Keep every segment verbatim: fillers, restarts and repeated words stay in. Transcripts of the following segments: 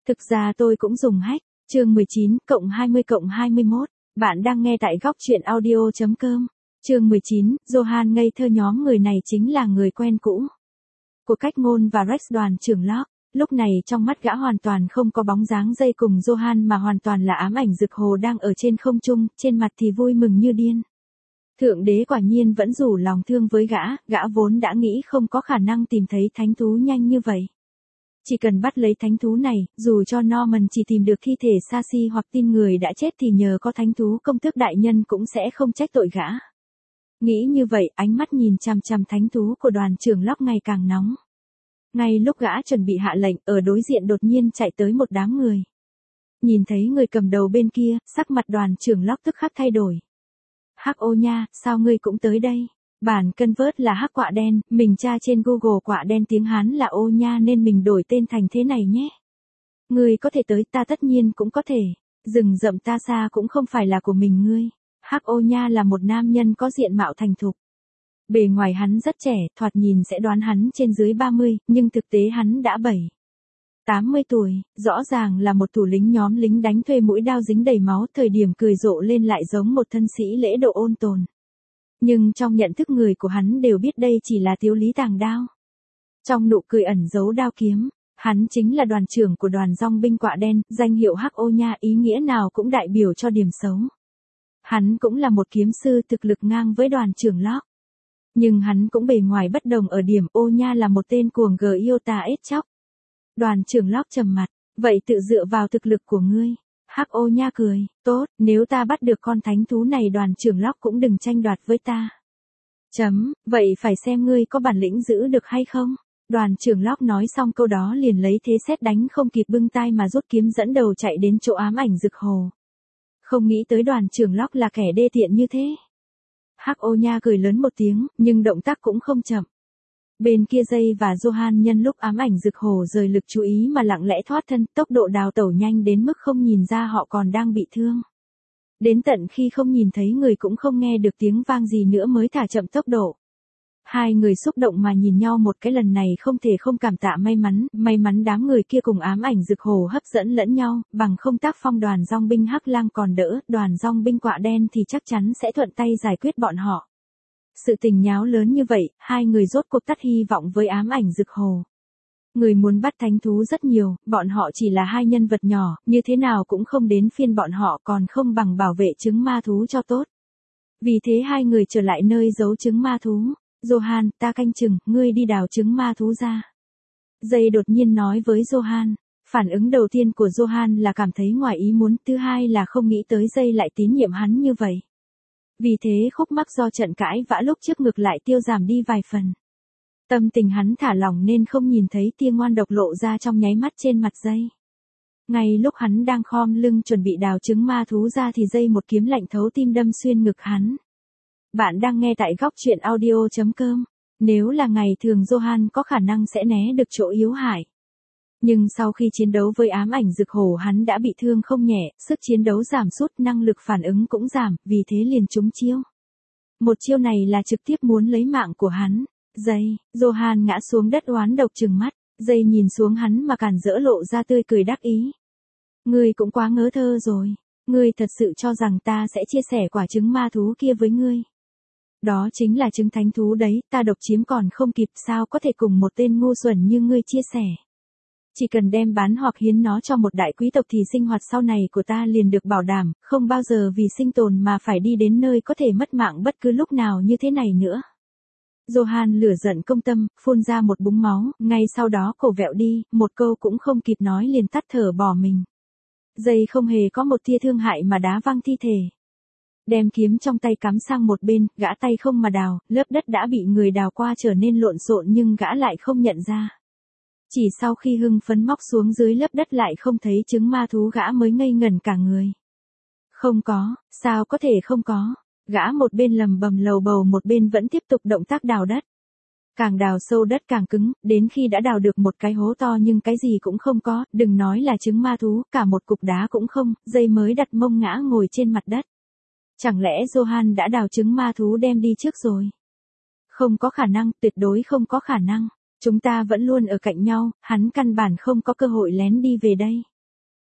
Thực ra tôi cũng dùng hack. Chương mười chín cộng hai mươi cộng hai mươi mốt. Bạn đang nghe tại góc truyện audio chấm com. Chương mười chín, Johan ngây thơ. Nhóm người này chính là người quen cũ của Cách Ngôn và Rex, đoàn trưởng Locke. Lúc này trong mắt gã hoàn toàn không có bóng dáng Dây cùng Johan mà hoàn toàn là ám ảnh Dực Hồ đang ở trên không trung, trên mặt thì vui mừng như điên. Thượng đế quả nhiên vẫn rủ lòng thương với gã, gã vốn đã nghĩ không có khả năng tìm thấy thánh thú nhanh như vậy. Chỉ cần bắt lấy thánh thú này, dù cho Norman chỉ tìm được thi thể Sashi hoặc tin người đã chết thì nhờ có thánh thú công tước đại nhân cũng sẽ không trách tội gã. Nghĩ như vậy, ánh mắt nhìn chằm chằm thánh thú của đoàn trưởng Locke ngày càng nóng. Ngay lúc gã chuẩn bị hạ lệnh, ở đối diện đột nhiên chạy tới một đám người. Nhìn thấy người cầm đầu bên kia, sắc mặt đoàn trưởng Locke tức khắc thay đổi. Hắc ô nha, sao ngươi cũng tới đây? Bản cân vớt là hắc quạ đen, mình tra trên Google quạ đen tiếng Hán là ô nha nên mình đổi tên thành thế này nhé. Ngươi có thể tới, ta tất nhiên cũng có thể. Rừng rậm ta xa cũng không phải là của mình ngươi. Hắc ô nha là một nam nhân có diện mạo thành thục. Bề ngoài hắn rất trẻ, thoạt nhìn sẽ đoán hắn trên dưới ba mươi, nhưng thực tế hắn đã bảy, tám mươi tuổi, rõ ràng là một thủ lĩnh nhóm lính đánh thuê mũi đao dính đầy máu, thời điểm cười rộ lên lại giống một thân sĩ lễ độ ôn tồn. Nhưng trong nhận thức người của hắn đều biết đây chỉ là Tiếu Lý tàng đao. Trong nụ cười ẩn giấu đao kiếm, hắn chính là đoàn trưởng của đoàn dong binh quạ đen, danh hiệu Hắc ô nha ý nghĩa nào cũng đại biểu cho điểm xấu. Hắn cũng là một kiếm sư thực lực ngang với đoàn trưởng Locke. Nhưng hắn cũng bề ngoài bất đồng ở điểm ô nha là một tên cuồng gờ yêu tà ết chóc. Đoàn trưởng Locke trầm mặt, vậy tự dựa vào thực lực của ngươi. Hắc ô nha cười, tốt, nếu ta bắt được con thánh thú này đoàn trưởng Locke cũng đừng tranh đoạt với ta. Chấm, vậy phải xem ngươi có bản lĩnh giữ được hay không. Đoàn trưởng Locke nói xong câu đó liền lấy thế sét đánh không kịp bưng tay mà rút kiếm dẫn đầu chạy đến chỗ ám ảnh Dực Hồ. Không nghĩ tới đoàn trưởng Locke là kẻ đê tiện như thế. Hắc ô nha cười lớn một tiếng, nhưng động tác cũng không chậm. Bên kia Dây và Johan nhân lúc ám ảnh Dực Hồ rời lực chú ý mà lặng lẽ thoát thân, tốc độ đào tẩu nhanh đến mức không nhìn ra họ còn đang bị thương. Đến tận khi không nhìn thấy người cũng không nghe được tiếng vang gì nữa mới thả chậm tốc độ. Hai người xúc động mà nhìn nhau một cái, lần này không thể không cảm tạ may mắn, may mắn đám người kia cùng ám ảnh Dực Hồ hấp dẫn lẫn nhau, bằng không tác phong đoàn dong binh Hắc Lang còn đỡ, đoàn dong binh quạ đen thì chắc chắn sẽ thuận tay giải quyết bọn họ. Sự tình nháo lớn như vậy, hai người rốt cuộc tắt hy vọng với ám ảnh Dực Hồ. Người muốn bắt thánh thú rất nhiều, bọn họ chỉ là hai nhân vật nhỏ, như thế nào cũng không đến phiên bọn họ, còn không bằng bảo vệ trứng ma thú cho tốt. Vì thế hai người trở lại nơi giấu trứng ma thú. Johan, ta canh chừng, ngươi đi đào trứng ma thú ra. Dây đột nhiên nói với Johan. Phản ứng đầu tiên của Johan là cảm thấy ngoài ý muốn, thứ hai là không nghĩ tới Dây lại tín nhiệm hắn như vậy. Vì thế khúc mắc do trận cãi vã lúc trước ngược lại tiêu giảm đi vài phần. Tâm tình hắn thả lỏng nên không nhìn thấy tia ngoan độc lộ ra trong nháy mắt trên mặt Dây. Ngay lúc hắn đang khom lưng chuẩn bị đào trứng ma thú ra thì Dây một kiếm lạnh thấu tim đâm xuyên ngực hắn. Bạn đang nghe tại góc truyện audio chấm com. Nếu là ngày thường Johan có khả năng sẽ né được chỗ yếu hại. Nhưng sau khi chiến đấu với ám ảnh Dực Hồ hắn đã bị thương không nhẹ, sức chiến đấu giảm sút, năng lực phản ứng cũng giảm, vì thế liền trúng chiêu. Một chiêu này là trực tiếp muốn lấy mạng của hắn. Dây, Johan ngã xuống đất oán độc trừng mắt, Dây nhìn xuống hắn mà càn rỡ lộ ra tươi cười đắc ý. Ngươi cũng quá ngớ thơ rồi, ngươi thật sự cho rằng ta sẽ chia sẻ quả trứng ma thú kia với ngươi. Đó chính là trứng thánh thú đấy, ta độc chiếm còn không kịp, sao có thể cùng một tên ngu xuẩn như ngươi chia sẻ. Chỉ cần đem bán hoặc hiến nó cho một đại quý tộc thì sinh hoạt sau này của ta liền được bảo đảm, không bao giờ vì sinh tồn mà phải đi đến nơi có thể mất mạng bất cứ lúc nào như thế này nữa. Johan lửa giận công tâm, phun ra một búng máu, ngay sau đó cổ vẹo đi, một câu cũng không kịp nói liền tắt thở bỏ mình. Dây không hề có một tia thương hại mà đá văng thi thể. Đem kiếm trong tay cắm sang một bên, gã tay không mà đào, lớp đất đã bị người đào qua trở nên lộn xộn nhưng gã lại không nhận ra. Chỉ sau khi hưng phấn móc xuống dưới lớp đất lại không thấy trứng ma thú gã mới ngây ngẩn cả người. Không có, sao có thể không có, gã một bên lầm bầm lầu bầu một bên vẫn tiếp tục động tác đào đất. Càng đào sâu đất càng cứng, đến khi đã đào được một cái hố to nhưng cái gì cũng không có, đừng nói là trứng ma thú, cả một cục đá cũng không, Dây mới đặt mông ngã ngồi trên mặt đất. Chẳng lẽ Johan đã đào trứng ma thú đem đi trước rồi? Không có khả năng, tuyệt đối không có khả năng. Chúng ta vẫn luôn ở cạnh nhau, hắn căn bản không có cơ hội lén đi về đây.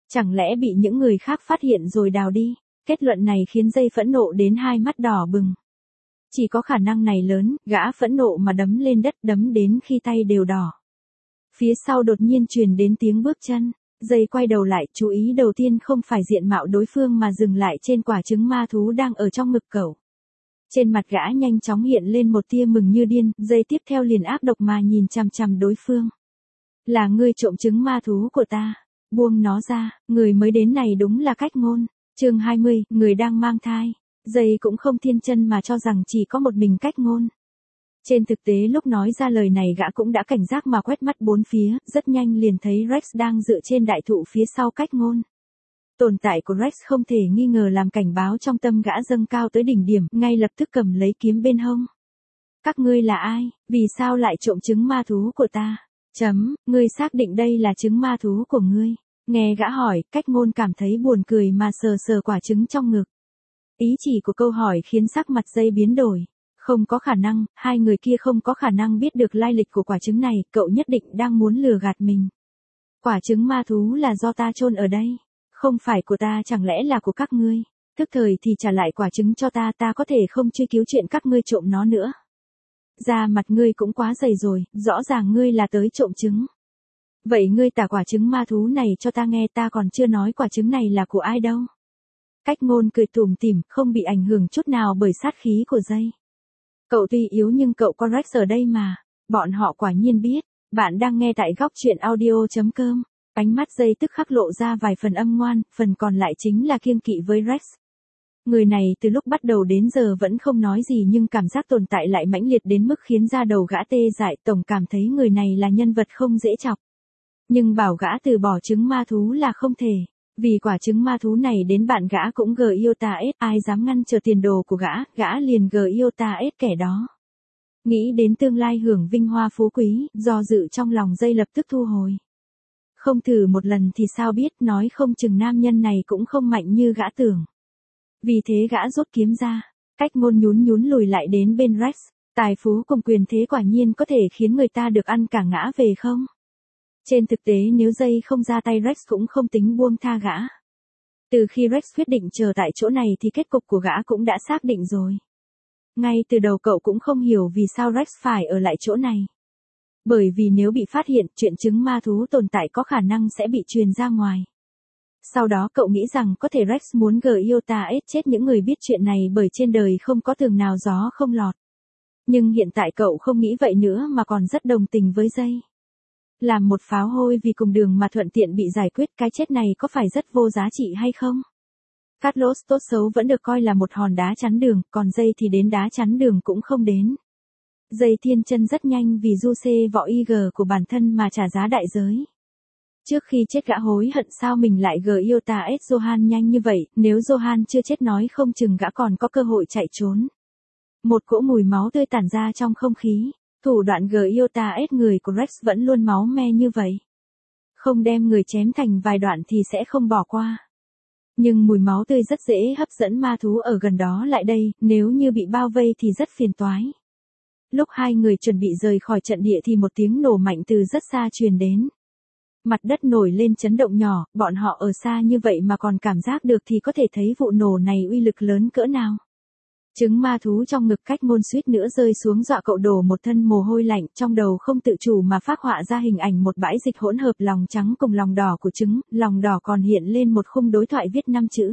Chẳng lẽ bị những người khác phát hiện rồi đào đi? Kết luận này khiến Jay phẫn nộ đến hai mắt đỏ bừng. Chỉ có khả năng này lớn, gã phẫn nộ mà đấm lên đất, đấm đến khi tay đều đỏ. Phía sau đột nhiên truyền đến tiếng bước chân. Jay quay đầu lại, chú ý đầu tiên không phải diện mạo đối phương mà dừng lại trên quả trứng ma thú đang ở trong ngực cậu. Trên mặt gã nhanh chóng hiện lên một tia mừng như điên, Jay tiếp theo liền ác độc mà nhìn chằm chằm đối phương. Là ngươi trộm trứng ma thú của ta. Buông nó ra, người mới đến này đúng là Cách Ngôn. Chương hai mươi, người đang mang thai. Jay cũng không thiên chân mà cho rằng chỉ có một mình Cách Ngôn. Trên thực tế lúc nói ra lời này gã cũng đã cảnh giác mà quét mắt bốn phía, rất nhanh liền thấy Rex đang dựa trên đại thụ phía sau Cách Ngôn. Tồn tại của Rex không thể nghi ngờ làm cảnh báo trong tâm gã dâng cao tới đỉnh điểm, ngay lập tức cầm lấy kiếm bên hông. Các ngươi là ai, vì sao lại trộm trứng ma thú của ta? Chấm, ngươi xác định đây là trứng ma thú của ngươi. Nghe gã hỏi, Cách Ngôn cảm thấy buồn cười mà sờ sờ quả trứng trong ngực. Ý chỉ của câu hỏi khiến sắc mặt Jay biến đổi. Không có khả năng, hai người kia không có khả năng biết được lai lịch của quả trứng này, cậu nhất định đang muốn lừa gạt mình. Quả trứng ma thú là do ta chôn ở đây. Không phải của ta, chẳng lẽ là của các ngươi? Tức thời thì trả lại quả trứng cho ta, ta có thể không truy cứu chuyện các ngươi trộm nó nữa. Da mặt ngươi cũng quá dày rồi, rõ ràng ngươi là tới trộm trứng. Vậy ngươi tả quả trứng ma thú này cho ta nghe, ta còn chưa nói quả trứng này là của ai đâu. Cách Ngôn cười tủm tỉm, không bị ảnh hưởng chút nào bởi sát khí của Jay. Cậu tuy yếu nhưng cậu có Rex ở đây mà. Bọn họ quả nhiên biết. Bạn đang nghe tại góc truyện audio.com. Ánh mắt Jay tức khắc lộ ra vài phần âm ngoan, phần còn lại chính là kiêng kỵ với Rex. Người này từ lúc bắt đầu đến giờ vẫn không nói gì nhưng cảm giác tồn tại lại mãnh liệt đến mức khiến da đầu gã tê dại, tổng cảm thấy người này là nhân vật không dễ chọc. Nhưng bảo gã từ bỏ trứng ma thú là không thể. Vì quả trứng ma thú này đến bạn gã cũng gờ yêu ta ết, ai dám ngăn trở tiền đồ của gã, gã liền gờ yêu ta ết kẻ đó. Nghĩ đến tương lai hưởng vinh hoa phú quý, do dự trong lòng Jay lập tức thu hồi. Không thử một lần thì sao biết, nói không chừng nam nhân này cũng không mạnh như gã tưởng. Vì thế gã rút kiếm ra, Cách Ngôn nhún nhún lùi lại đến bên Rex. Tài phú cùng quyền thế quả nhiên có thể khiến người ta được ăn cả ngã về không? Trên thực tế nếu Jay không ra tay Rex cũng không tính buông tha gã. Từ khi Rex quyết định chờ tại chỗ này thì kết cục của gã cũng đã xác định rồi. Ngay từ đầu cậu cũng không hiểu vì sao Rex phải ở lại chỗ này. Bởi vì nếu bị phát hiện, chuyện trứng ma thú tồn tại có khả năng sẽ bị truyền ra ngoài. Sau đó cậu nghĩ rằng có thể Rex muốn gờ yêu ta ết chết những người biết chuyện này bởi trên đời không có tường nào gió không lọt. Nhưng hiện tại cậu không nghĩ vậy nữa mà còn rất đồng tình với Jay. Làm một pháo hôi vì cùng đường mà thuận tiện bị giải quyết, cái chết này có phải rất vô giá trị hay không? Carlos tốt xấu vẫn được coi là một hòn đá chắn đường, còn Jay thì đến đá chắn đường cũng không đến. Jay thiên chân rất nhanh vì du xê võ i giê của bản thân mà trả giá đại giới. Trước khi chết gã hối hận sao mình lại gờ yêu ta ết Johan nhanh như vậy, nếu Johan chưa chết nói không chừng gã còn có cơ hội chạy trốn. Một cỗ mùi máu tươi tản ra trong không khí. Thủ đoạn gờ yêu ta ết người của Rex vẫn luôn máu me như vậy. Không đem người chém thành vài đoạn thì sẽ không bỏ qua. Nhưng mùi máu tươi rất dễ hấp dẫn ma thú ở gần đó lại đây, nếu như bị bao vây thì rất phiền toái. Lúc hai người chuẩn bị rời khỏi trận địa thì một tiếng nổ mạnh từ rất xa truyền đến. Mặt đất nổi lên chấn động nhỏ, bọn họ ở xa như vậy mà còn cảm giác được thì có thể thấy vụ nổ này uy lực lớn cỡ nào. Trứng ma thú trong ngực Cách Ngôn suýt nữa rơi xuống dọa cậu đổ một thân mồ hôi lạnh, trong đầu không tự chủ mà phác họa ra hình ảnh một bãi dịch hỗn hợp lòng trắng cùng lòng đỏ của trứng, lòng đỏ còn hiện lên một khung đối thoại viết năm chữ.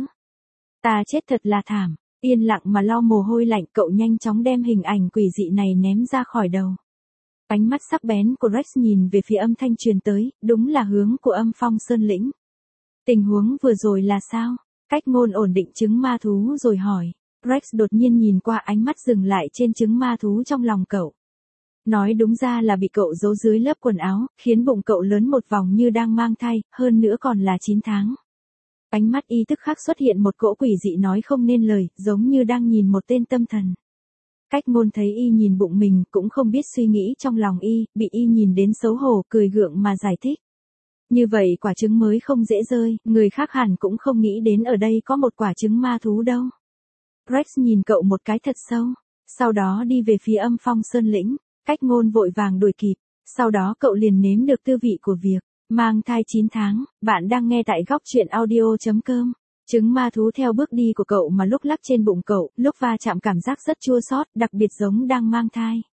Ta chết thật là thảm. Yên lặng mà lau mồ hôi lạnh, cậu nhanh chóng đem hình ảnh quỷ dị này ném ra khỏi đầu. Ánh mắt sắc bén của Rex nhìn về phía âm thanh truyền tới, đúng là hướng của Âm Phong Sơn Lĩnh. Tình huống vừa rồi là sao? Cách Ngôn ổn định trứng ma thú rồi hỏi. Rex đột nhiên nhìn qua, ánh mắt dừng lại trên trứng ma thú trong lòng cậu. Nói đúng ra là bị cậu giấu dưới lớp quần áo, khiến bụng cậu lớn một vòng như đang mang thai, hơn nữa còn là chín tháng. Ánh mắt y tức khắc xuất hiện một cỗ quỷ dị nói không nên lời, giống như đang nhìn một tên tâm thần. Cách Ngôn thấy y nhìn bụng mình, cũng không biết suy nghĩ trong lòng y, bị y nhìn đến xấu hổ, cười gượng mà giải thích. Như vậy quả trứng mới không dễ rơi, người khác hẳn cũng không nghĩ đến ở đây có một quả trứng ma thú đâu. Rex nhìn cậu một cái thật sâu, sau đó đi về phía Âm Phong Sơn Lĩnh. Cách Ngôn vội vàng đuổi kịp, sau đó cậu liền nếm được tư vị của việc Mang thai chín tháng, bạn đang nghe tại góc chuyện audio.com. Trứng ma thú theo bước đi của cậu mà lúc lắc trên bụng cậu, lúc va chạm cảm giác rất chua xót, đặc biệt giống đang mang thai.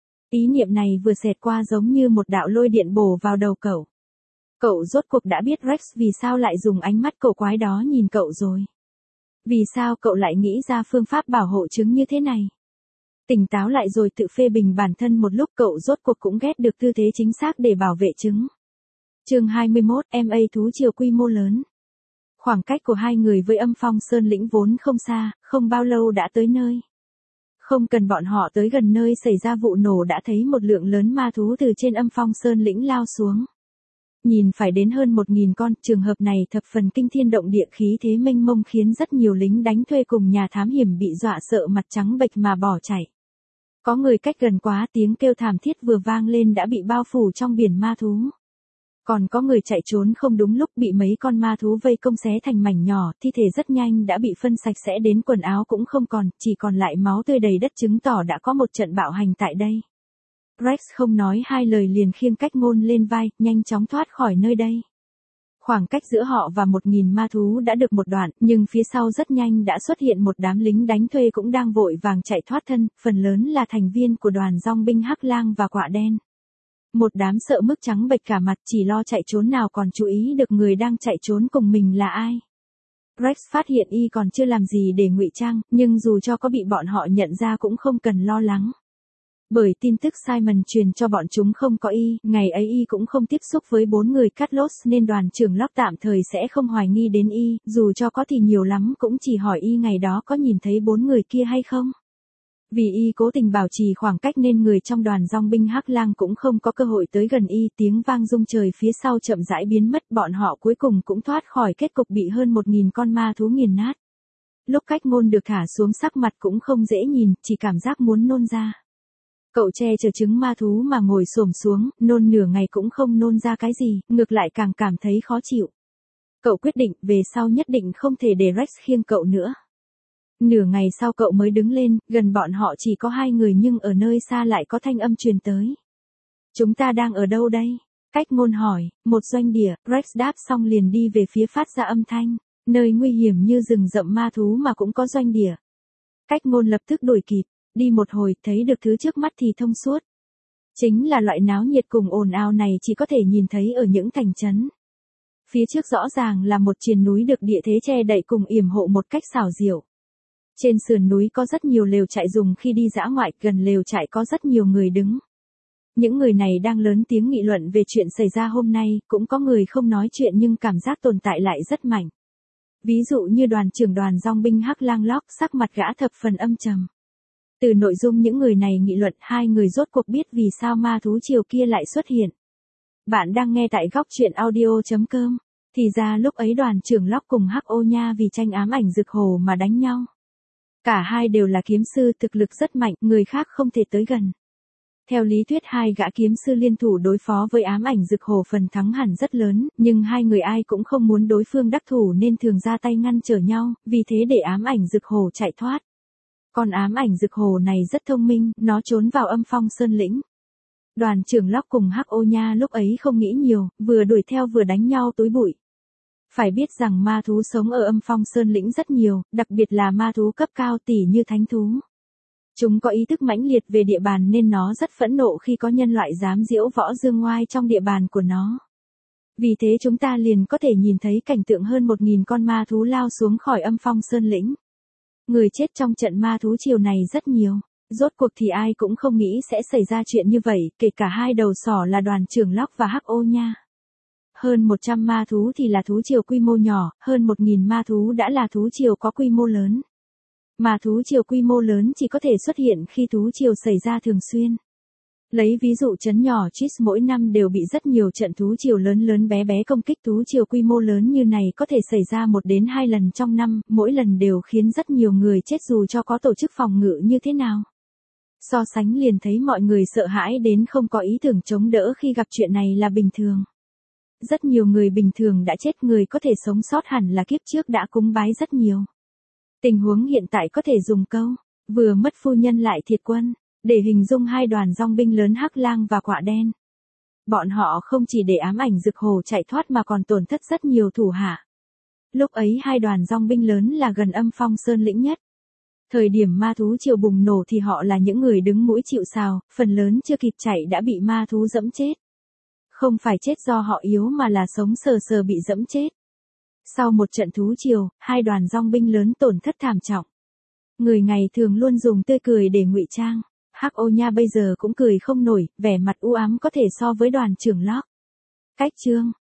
Ý niệm này vừa xẹt qua giống như một đạo lôi điện bổ vào đầu cậu. Cậu rốt cuộc đã biết Rex vì sao lại dùng ánh mắt cổ quái đó nhìn cậu rồi. Vì sao cậu lại nghĩ ra phương pháp bảo hộ trứng như thế này? Tỉnh táo lại rồi tự phê bình bản thân một lúc, cậu rốt cuộc cũng ghét được tư thế chính xác để bảo vệ trứng. Chương hai mươi mốt, em a thú triều quy mô lớn. Khoảng cách của hai người với Âm Phong Sơn lĩnh vốn không xa, không bao lâu đã tới nơi. Không cần bọn họ tới gần nơi xảy ra vụ nổ đã thấy một lượng lớn ma thú từ trên Âm Phong Sơn lĩnh lao xuống. Nhìn phải đến hơn một nghìn con, trường hợp này thập phần kinh thiên động địa, khí thế mênh mông khiến rất nhiều lính đánh thuê cùng nhà thám hiểm bị dọa sợ mặt trắng bệch mà bỏ chạy. Có người cách gần quá, tiếng kêu thảm thiết vừa vang lên đã bị bao phủ trong biển ma thú. Còn có người chạy trốn không đúng lúc, bị mấy con ma thú vây công xé thành mảnh nhỏ, thi thể rất nhanh đã bị phân sạch sẽ đến quần áo cũng không còn, chỉ còn lại máu tươi đầy đất, chứng tỏ đã có một trận bạo hành tại đây. Rex không nói hai lời liền khiêng Cách Ngôn lên vai, nhanh chóng thoát khỏi nơi đây. Khoảng cách giữa họ và một nghìn ma thú đã được một đoạn, nhưng phía sau rất nhanh đã xuất hiện một đám lính đánh thuê cũng đang vội vàng chạy thoát thân, phần lớn là thành viên của đoàn dong binh Hắc Lang và Quạ Đen. Một đám sợ mức trắng bệch cả mặt, chỉ lo chạy trốn nào còn chú ý được người đang chạy trốn cùng mình là ai. Rex phát hiện y còn chưa làm gì để ngụy trang, nhưng dù cho có bị bọn họ nhận ra cũng không cần lo lắng. Bởi tin tức Simon truyền cho bọn chúng không có y, ngày ấy y cũng không tiếp xúc với bốn người Cutlass nên đoàn trưởng Locke tạm thời sẽ không hoài nghi đến y, dù cho có thì nhiều lắm cũng chỉ hỏi y ngày đó có nhìn thấy bốn người kia hay không. Vì y cố tình bảo trì khoảng cách nên người trong đoàn dong binh Hắc Lang cũng không có cơ hội tới gần y, tiếng vang rung trời phía sau chậm rãi biến mất, bọn họ cuối cùng cũng thoát khỏi kết cục bị hơn một nghìn con ma thú nghiền nát. Lúc Cách Ngôn được thả xuống sắc mặt cũng không dễ nhìn, chỉ cảm giác muốn nôn ra. Cậu che chở trứng ma thú mà ngồi xổm xuống, nôn nửa ngày cũng không nôn ra cái gì, ngược lại càng cảm thấy khó chịu. Cậu quyết định về sau nhất định không thể để Rex khiêng cậu nữa. Nửa ngày sau cậu mới đứng lên, gần bọn họ chỉ có hai người nhưng ở nơi xa lại có thanh âm truyền tới. Chúng ta đang ở đâu đây? Cách Ngôn hỏi. Một doanh địa, Rex đáp xong liền đi về phía phát ra âm thanh. Nơi nguy hiểm như rừng rậm ma thú mà cũng có doanh địa. Cách Ngôn lập tức đuổi kịp. Đi một hồi, thấy được thứ trước mắt thì thông suốt. Chính là loại náo nhiệt cùng ồn ào này chỉ có thể nhìn thấy ở những thành trấn. Phía trước rõ ràng là một triền núi được địa thế che đậy cùng yểm hộ một cách xảo diệu. Trên sườn núi có rất nhiều lều trại dùng khi đi dã ngoại, gần lều trại có rất nhiều người đứng. Những người này đang lớn tiếng nghị luận về chuyện xảy ra hôm nay, cũng có người không nói chuyện nhưng cảm giác tồn tại lại rất mạnh. Ví dụ như đoàn trưởng đoàn dong binh Hắc Lang Locke, sắc mặt gã thập phần âm trầm. Từ nội dung những người này nghị luận, hai người rốt cuộc biết vì sao ma thú triều kia lại xuất hiện. Bạn đang nghe tại góc chuyện audio.com. Thì ra lúc ấy đoàn trưởng Locke cùng Hắc Ô Nha vì tranh ám ảnh rực hồ mà đánh nhau. Cả hai đều là kiếm sư, thực lực rất mạnh, người khác không thể tới gần. Theo lý thuyết hai gã kiếm sư liên thủ đối phó với ám ảnh rực hồ phần thắng hẳn rất lớn, nhưng hai người ai cũng không muốn đối phương đắc thủ nên thường ra tay ngăn trở nhau, vì thế để ám ảnh rực hồ chạy thoát. Còn ám ảnh rực hồ này rất thông minh, nó trốn vào Âm Phong Sơn lĩnh. Đoàn trưởng Locke cùng Hắc Ô Nha lúc ấy không nghĩ nhiều, vừa đuổi theo vừa đánh nhau túi bụi. Phải biết rằng ma thú sống ở Âm Phong Sơn lĩnh rất nhiều, đặc biệt là ma thú cấp cao tỉ như thánh thú. Chúng có ý thức mãnh liệt về địa bàn nên nó rất phẫn nộ khi có nhân loại dám giễu võ dương ngoai trong địa bàn của nó. Vì thế chúng ta liền có thể nhìn thấy cảnh tượng hơn một nghìn con ma thú lao xuống khỏi Âm Phong Sơn lĩnh. Người chết trong trận ma thú triều này rất nhiều. Rốt cuộc thì ai cũng không nghĩ sẽ xảy ra chuyện như vậy, kể cả hai đầu sỏ là đoàn trưởng Locke và Hắc Ô Nha. Hơn một trăm ma thú thì là thú triều quy mô nhỏ, hơn một nghìn ma thú đã là thú triều có quy mô lớn. Mà thú triều quy mô lớn chỉ có thể xuất hiện khi thú triều xảy ra thường xuyên. Lấy ví dụ trấn nhỏ Chis mỗi năm đều bị rất nhiều trận thú triều lớn lớn bé bé công kích, thú triều quy mô lớn như này có thể xảy ra một đến hai lần trong năm, mỗi lần đều khiến rất nhiều người chết dù cho có tổ chức phòng ngự như thế nào. So sánh liền thấy mọi người sợ hãi đến không có ý tưởng chống đỡ khi gặp chuyện này là bình thường. Rất nhiều người bình thường đã chết, người có thể sống sót hẳn là kiếp trước đã cúng bái rất nhiều. Tình huống hiện tại có thể dùng câu, vừa mất phu nhân lại thiệt quân, để hình dung hai đoàn dong binh lớn Hắc Lang và Quạ Đen. bọn họ không chỉ để ám ảnh Dực Hồ chạy thoát mà còn tổn thất rất nhiều thủ hạ. Lúc ấy hai đoàn dòng binh lớn là gần Âm Phong Sơn lĩnh nhất. Thời điểm ma thú triều bùng nổ thì họ là những người đứng mũi chịu sào, phần lớn chưa kịp chạy đã bị ma thú dẫm chết. Không phải chết do họ yếu mà là sống sờ sờ bị dẫm chết. Sau một trận thú triều, hai đoàn dòng binh lớn tổn thất thảm trọng. Người ngày thường luôn dùng tươi cười để ngụy trang. Hắc Ô Nha bây giờ cũng cười không nổi, vẻ mặt u ám có thể so với đoàn trưởng Locke. Cách chương